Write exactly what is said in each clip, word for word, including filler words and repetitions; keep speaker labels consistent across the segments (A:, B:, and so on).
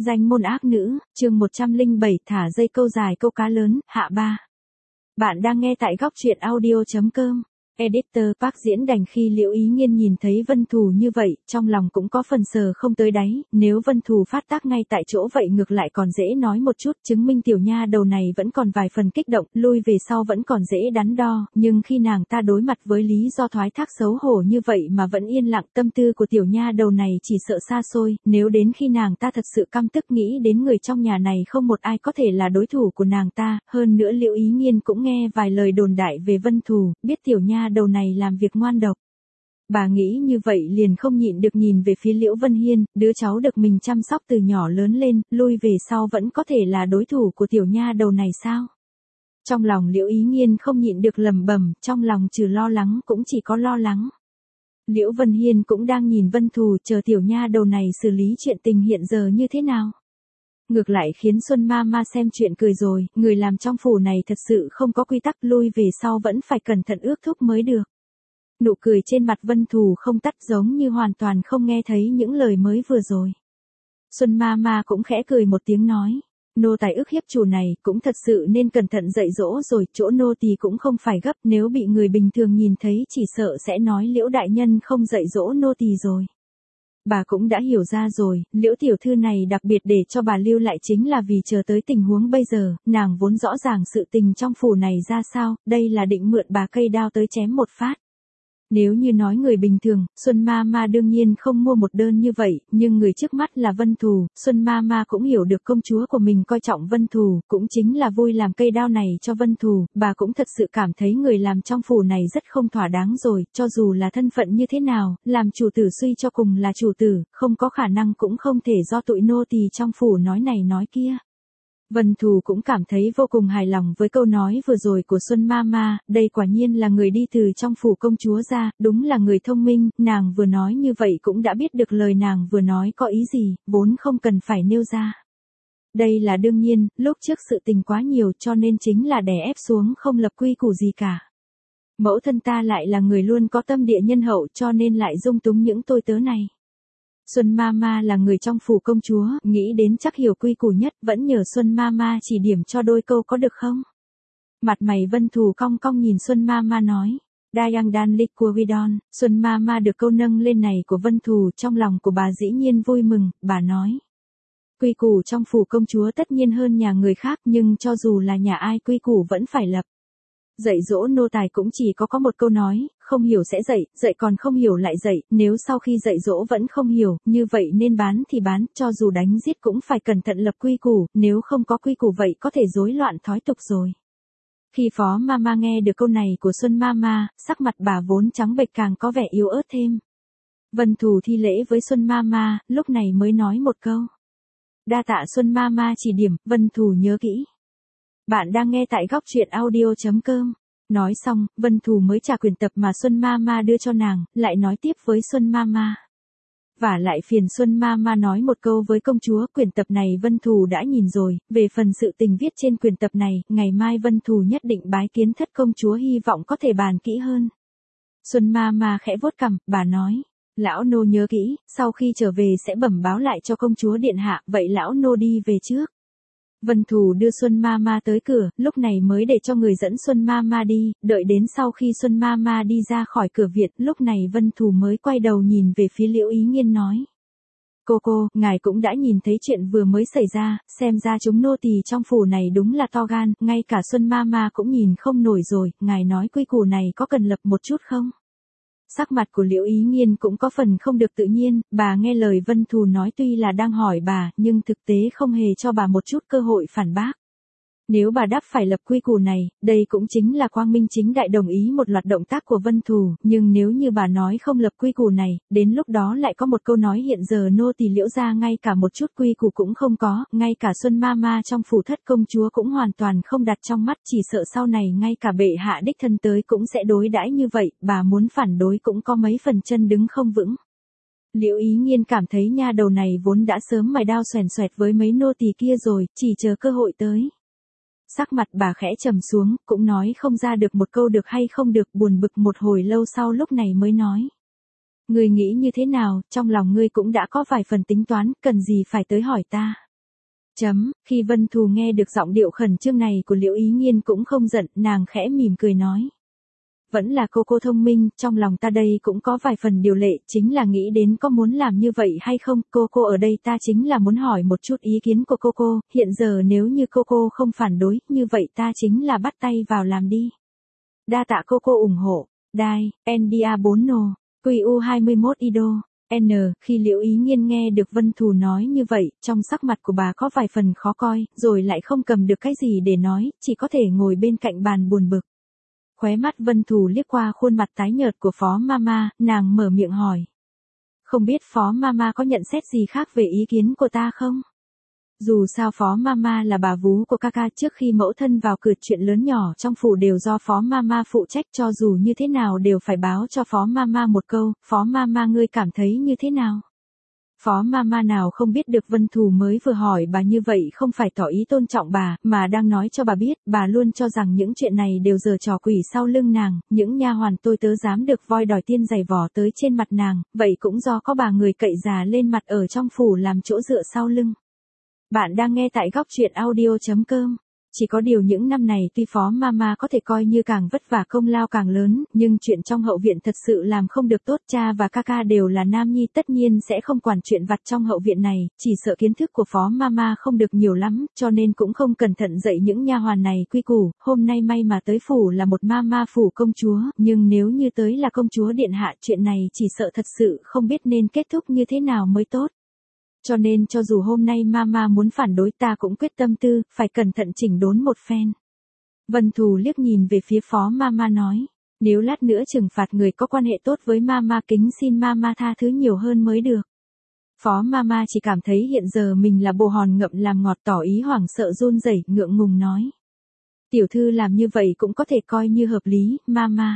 A: Danh môn ác nữ, chương một trăm lẻ bảy thả dây câu dài câu cá lớn, hạ ba. Bạn đang nghe tại góc truyện audio chấm com. Editor Park diễn đành khi Liễu Ý Nghiên nhìn thấy Vân Thù như vậy, trong lòng cũng có phần sờ không tới đáy, nếu Vân Thù phát tác ngay tại chỗ vậy ngược lại còn dễ nói một chút, chứng minh tiểu nha đầu này vẫn còn vài phần kích động, lui về sau vẫn còn dễ đắn đo, nhưng khi nàng ta đối mặt với lý do thoái thác xấu hổ như vậy mà vẫn yên lặng, tâm tư của tiểu nha đầu này chỉ sợ xa xôi, nếu đến khi nàng ta thật sự căm tức nghĩ đến người trong nhà này không một ai có thể là đối thủ của nàng ta, hơn nữa Liễu Ý Nghiên cũng nghe vài lời đồn đại về Vân Thù, biết tiểu nha đầu này làm việc ngoan độc. Bà nghĩ như vậy liền không nhịn được nhìn về phía Liễu Vân Hiên, đứa cháu được mình chăm sóc từ nhỏ lớn lên, lui về sau vẫn có thể là đối thủ của tiểu nha đầu này sao? Trong lòng Liễu Ý Nghiên không nhịn được lẩm bẩm, trong lòng trừ lo lắng cũng chỉ có lo lắng. Liễu Vân Hiên cũng đang nhìn Vân Thù chờ tiểu nha đầu này xử lý chuyện tình hiện giờ như thế nào. Ngược lại khiến Xuân Ma Ma xem chuyện cười rồi, người làm trong phủ này thật sự không có quy tắc, lui về sau vẫn phải cẩn thận ước thúc mới được. Nụ cười trên mặt Vân Thù không tắt, giống như hoàn toàn không nghe thấy những lời mới vừa rồi. Xuân Ma Ma cũng khẽ cười một tiếng nói, nô tài ức hiếp chủ này cũng thật sự nên cẩn thận dạy dỗ rồi, chỗ nô tỳ cũng không phải gấp, nếu bị người bình thường nhìn thấy chỉ sợ sẽ nói Liễu đại nhân không dạy dỗ nô tỳ rồi. Bà cũng đã hiểu ra rồi, Liễu tiểu thư này đặc biệt để cho bà lưu lại chính là vì chờ tới tình huống bây giờ, nàng vốn rõ ràng sự tình trong phủ này ra sao, đây là định mượn bà cây đao tới chém một phát. Nếu như nói người bình thường, Xuân Ma Ma đương nhiên không mua một đơn như vậy, nhưng người trước mắt là Vân Thù, Xuân Ma Ma cũng hiểu được công chúa của mình coi trọng Vân Thù, cũng chính là vui làm cây đao này cho Vân Thù, bà cũng thật sự cảm thấy người làm trong phủ này rất không thỏa đáng rồi, cho dù là thân phận như thế nào, làm chủ tử suy cho cùng là chủ tử, không có khả năng cũng không thể do tụi nô tỳ trong phủ nói này nói kia. Vân Thù cũng cảm thấy vô cùng hài lòng với câu nói vừa rồi của Xuân Ma Ma, đây quả nhiên là người đi từ trong phủ công chúa ra, đúng là người thông minh, nàng vừa nói như vậy cũng đã biết được lời nàng vừa nói có ý gì, vốn không cần phải nêu ra. Đây là đương nhiên, lúc trước sự tình quá nhiều cho nên chính là đè ép xuống không lập quy củ gì cả. Mẫu thân ta lại là người luôn có tâm địa nhân hậu cho nên lại dung túng những tôi tớ này. Xuân Ma Ma là người trong phủ công chúa, nghĩ đến chắc hiểu quy củ nhất, vẫn nhờ Xuân Ma Ma chỉ điểm cho đôi câu có được không? Mặt mày Vân Thù cong cong nhìn Xuân Ma Ma nói, Dayang Dan Lik của Widon, Xuân Ma Ma được câu nâng lên này của Vân Thù trong lòng của bà dĩ nhiên vui mừng, bà nói. Quy củ trong phủ công chúa tất nhiên hơn nhà người khác nhưng cho dù là nhà ai quy củ vẫn phải lập. Dạy dỗ nô tài cũng chỉ có có một câu nói, không hiểu sẽ dạy, dạy còn không hiểu lại dạy, nếu sau khi dạy dỗ vẫn không hiểu, như vậy nên bán thì bán, cho dù đánh giết cũng phải cẩn thận lập quy củ, nếu không có quy củ vậy có thể rối loạn thói tục rồi. Khi Phó Mama nghe được câu này của Xuân Mama, sắc mặt bà vốn trắng bệch càng có vẻ yếu ớt thêm. Vân Thù thi lễ với Xuân Mama, lúc này mới nói một câu. Đa tạ Xuân Mama chỉ điểm, Vân Thù nhớ kỹ. Bạn đang nghe tại góc truyện audio chấm com. Nói xong, Vân Thù mới trả quyển tập mà Xuân Mama đưa cho nàng, lại nói tiếp với Xuân Mama. Và lại phiền Xuân Mama nói một câu với công chúa, quyển tập này Vân Thù đã nhìn rồi, về phần sự tình viết trên quyển tập này, ngày mai Vân Thù nhất định bái kiến thất công chúa hy vọng có thể bàn kỹ hơn. Xuân Mama khẽ vuốt cằm, bà nói. Lão nô nhớ kỹ, sau khi trở về sẽ bẩm báo lại cho công chúa điện hạ, vậy lão nô đi về trước. Vân Thù đưa Xuân Ma Ma tới cửa, lúc này mới để cho người dẫn Xuân Ma Ma đi, đợi đến sau khi Xuân Ma Ma đi ra khỏi cửa viện, lúc này Vân Thù mới quay đầu nhìn về phía Liễu Ý Nghiên nói. Cô cô, ngài cũng đã nhìn thấy chuyện vừa mới xảy ra, xem ra chúng nô tỳ trong phủ này đúng là to gan, ngay cả Xuân Ma Ma cũng nhìn không nổi rồi, ngài nói quy củ này có cần lập một chút không? Sắc mặt của Liễu Ý Nghiên cũng có phần không được tự nhiên, bà nghe lời Vân Thù nói tuy là đang hỏi bà, nhưng thực tế không hề cho bà một chút cơ hội phản bác. Nếu bà đáp phải lập quy củ này, đây cũng chính là quang minh chính đại đồng ý một loạt động tác của Vân Thù, nhưng nếu như bà nói không lập quy củ này, đến lúc đó lại có một câu nói hiện giờ nô tỳ Liễu gia ngay cả một chút quy củ cũng không có, ngay cả Xuân Ma Ma trong phủ thất công chúa cũng hoàn toàn không đặt trong mắt, chỉ sợ sau này ngay cả bệ hạ đích thân tới cũng sẽ đối đãi như vậy, bà muốn phản đối cũng có mấy phần chân đứng không vững. Liễu Ý Nghiên cảm thấy nha đầu này vốn đã sớm mài đao xoèn xoẹt với mấy nô tỳ kia rồi, chỉ chờ cơ hội tới. Sắc mặt bà khẽ trầm xuống, cũng nói không ra được một câu được hay không được, buồn bực một hồi lâu sau lúc này mới nói. Ngươi nghĩ như thế nào, trong lòng ngươi cũng đã có vài phần tính toán, cần gì phải tới hỏi ta. Chấm, khi Vân Thù nghe được giọng điệu khẩn trương này của Liễu Ý Nghiên cũng không giận, nàng khẽ mỉm cười nói. Vẫn là cô cô thông minh, trong lòng ta đây cũng có vài phần điều lệ, chính là nghĩ đến có muốn làm như vậy hay không, cô cô ở đây ta chính là muốn hỏi một chút ý kiến của cô cô, hiện giờ nếu như cô cô không phản đối, như vậy ta chính là bắt tay vào làm đi. Đa tạ cô cô ủng hộ, Đai, en đê a bốn Nô, quy u hai mươi mốt Ido. N, khi Liễu Ý Nghiên nghe được Vân Thù nói như vậy, trong sắc mặt của bà có vài phần khó coi, rồi lại không cầm được cái gì để nói, chỉ có thể ngồi bên cạnh bàn buồn bực. Khóe mắt Vân Thù liếc qua khuôn mặt tái nhợt của Phó Mama, nàng mở miệng hỏi. Không biết Phó Mama có nhận xét gì khác về ý kiến của ta không? Dù sao Phó Mama là bà vú của ca ca, trước khi mẫu thân vào cửa chuyện lớn nhỏ trong phủ đều do Phó Mama phụ trách, cho dù như thế nào đều phải báo cho Phó Mama một câu, Phó Mama ngươi cảm thấy như thế nào? Phó Mama nào không biết được Vân Thù mới vừa hỏi bà như vậy không phải tỏ ý tôn trọng bà, mà đang nói cho bà biết, bà luôn cho rằng những chuyện này đều giở trò quỷ sau lưng nàng, những nha hoàn tôi tớ dám được voi đòi tiên giày vò tới trên mặt nàng, vậy cũng do có bà người cậy già lên mặt ở trong phủ làm chỗ dựa sau lưng. Bạn đang nghe tại góc truyện audio chấm com. Chỉ có điều những năm này tuy Phó Mama có thể coi như càng vất vả công lao càng lớn, nhưng chuyện trong hậu viện thật sự làm không được tốt, cha và ca ca đều là nam nhi tất nhiên sẽ không quản chuyện vặt trong hậu viện này, chỉ sợ kiến thức của Phó Mama không được nhiều lắm, cho nên cũng không cẩn thận dạy những nha hoàn này quy củ, hôm nay may mà tới phủ là một Mama phủ công chúa, nhưng nếu như tới là công chúa điện hạ chuyện này chỉ sợ thật sự không biết nên kết thúc như thế nào mới tốt. Cho nên cho dù hôm nay Mama muốn phản đối ta cũng quyết tâm tư, phải cẩn thận chỉnh đốn một phen. Vân Thù liếc nhìn về phía Phó Mama nói, nếu lát nữa trừng phạt người có quan hệ tốt với Mama kính xin Mama tha thứ nhiều hơn mới được. Phó Mama chỉ cảm thấy hiện giờ mình là bồ hòn ngậm làm ngọt, tỏ ý hoảng sợ run rẩy, ngượng ngùng nói. Tiểu thư làm như vậy cũng có thể coi như hợp lý, Mama.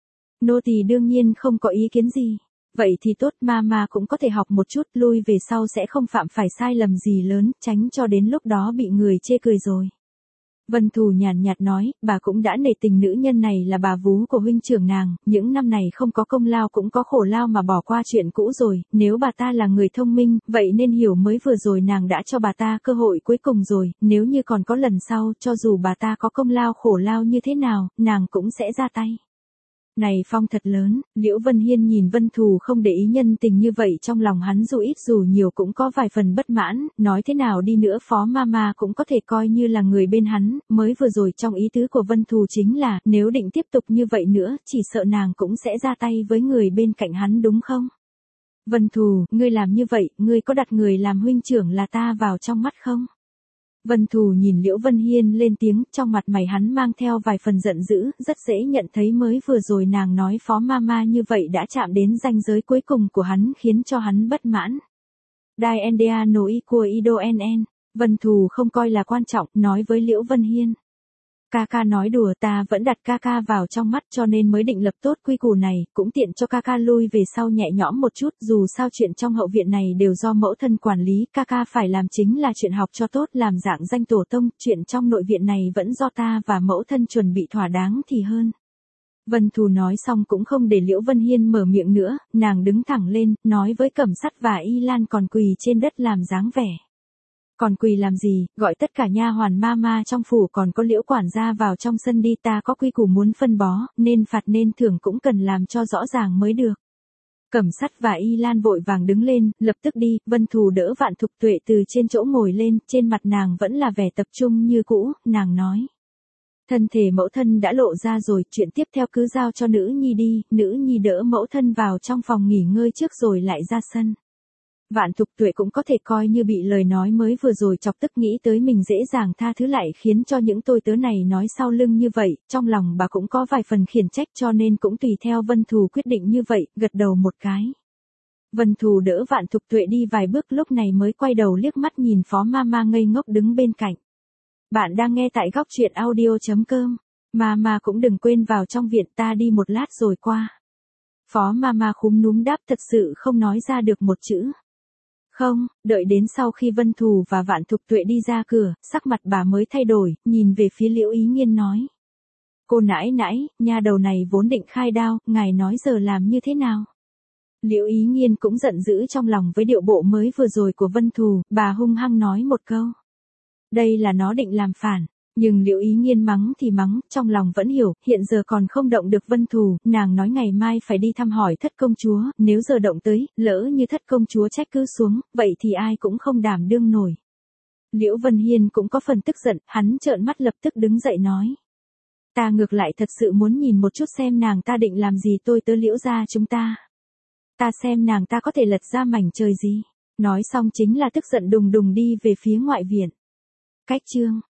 A: Nô tỳ đương nhiên không có ý kiến gì. Vậy thì tốt, Mama cũng có thể học một chút, lui về sau sẽ không phạm phải sai lầm gì lớn, tránh cho đến lúc đó bị người chê cười rồi. Vân Thù nhàn nhạt nói, bà cũng đã nể tình nữ nhân này là bà vú của huynh trưởng nàng, những năm này không có công lao cũng có khổ lao mà bỏ qua chuyện cũ rồi, nếu bà ta là người thông minh, vậy nên hiểu mới vừa rồi nàng đã cho bà ta cơ hội cuối cùng rồi, nếu như còn có lần sau, cho dù bà ta có công lao khổ lao như thế nào, nàng cũng sẽ ra tay. Này phong thật lớn, Liễu Vân Hiên nhìn Vân Thù không để ý nhân tình như vậy, trong lòng hắn dù ít dù nhiều cũng có vài phần bất mãn, nói thế nào đi nữa Phó Mama cũng có thể coi như là người bên hắn, mới vừa rồi trong ý tứ của Vân Thù chính là, nếu định tiếp tục như vậy nữa, chỉ sợ nàng cũng sẽ ra tay với người bên cạnh hắn đúng không? Vân Thù, ngươi làm như vậy, ngươi có đặt người làm huynh trưởng là ta vào trong mắt không? Vân Thù nhìn Liễu Vân Hiên lên tiếng, trong mặt mày hắn mang theo vài phần giận dữ, rất dễ nhận thấy mới vừa rồi nàng nói Phó Mama như vậy đã chạm đến ranh giới cuối cùng của hắn, khiến cho hắn bất mãn. Dai Endea no Ikuo Ido Nen, Vân Thù không coi là quan trọng, nói với Liễu Vân Hiên. Ca ca nói đùa, ta vẫn đặt ca ca vào trong mắt cho nên mới định lập tốt quy củ này, cũng tiện cho ca ca lui về sau nhẹ nhõm một chút, dù sao chuyện trong hậu viện này đều do mẫu thân quản lý, ca ca phải làm chính là chuyện học cho tốt, làm dạng danh tổ tông, chuyện trong nội viện này vẫn do ta và mẫu thân chuẩn bị thỏa đáng thì hơn. Vân Thù nói xong cũng không để Liễu Vân Hiên mở miệng nữa, nàng đứng thẳng lên, nói với Cẩm Sắt và Y Lan còn quỳ trên đất làm dáng vẻ. Còn quỳ làm gì, gọi tất cả nha hoàn Mama trong phủ còn có Liễu quản gia vào trong sân đi, ta có quy củ muốn phân bó, nên phạt nên thưởng cũng cần làm cho rõ ràng mới được. Cẩm Sắt và Y Lan vội vàng đứng lên, lập tức đi, Vân Thù đỡ Vạn Thục Tuệ từ trên chỗ ngồi lên, trên mặt nàng vẫn là vẻ tập trung như cũ, nàng nói. Thân thể mẫu thân đã lộ ra rồi, chuyện tiếp theo cứ giao cho nữ nhi đi, nữ nhi đỡ mẫu thân vào trong phòng nghỉ ngơi trước rồi lại ra sân. Vạn Thục Tuệ cũng có thể coi như bị lời nói mới vừa rồi chọc tức, nghĩ tới mình dễ dàng tha thứ lại khiến cho những tôi tớ này nói sau lưng như vậy, trong lòng bà cũng có vài phần khiển trách cho nên cũng tùy theo Vân Thù quyết định như vậy, gật đầu một cái. Vân Thù đỡ Vạn Thục Tuệ đi vài bước lúc này mới quay đầu liếc mắt nhìn Phó Mama ngây ngốc đứng bên cạnh. Bạn đang nghe tại góc truyện audio chấm com. Mama cũng đừng quên vào trong viện, ta đi một lát rồi qua. Phó Mama khúm núm đáp, thật sự không nói ra được một chữ. Không, đợi đến sau khi Vân Thù và Vạn Thục Tuệ đi ra cửa, sắc mặt bà mới thay đổi, nhìn về phía Liễu Ý Nghiên nói. Cô nãi nãi, nha đầu này vốn định khai đao, ngài nói giờ làm như thế nào? Liễu Ý Nghiên cũng giận dữ trong lòng với điệu bộ mới vừa rồi của Vân Thù, bà hung hăng nói một câu. Đây là nó định làm phản. Nhưng Liễu Ý Nghiên mắng thì mắng, trong lòng vẫn hiểu, hiện giờ còn không động được Vân Thù, nàng nói ngày mai phải đi thăm hỏi thất công chúa, nếu giờ động tới, lỡ như thất công chúa trách cứ xuống, vậy thì ai cũng không đảm đương nổi. Liễu Vân Hiên cũng có phần tức giận, hắn trợn mắt lập tức đứng dậy nói. Ta ngược lại thật sự muốn nhìn một chút xem nàng ta định làm gì tôi tớ Liễu gia chúng ta. Ta xem nàng ta có thể lật ra mảnh trời gì. Nói xong chính là tức giận đùng đùng đi về phía ngoại viện. Cách chương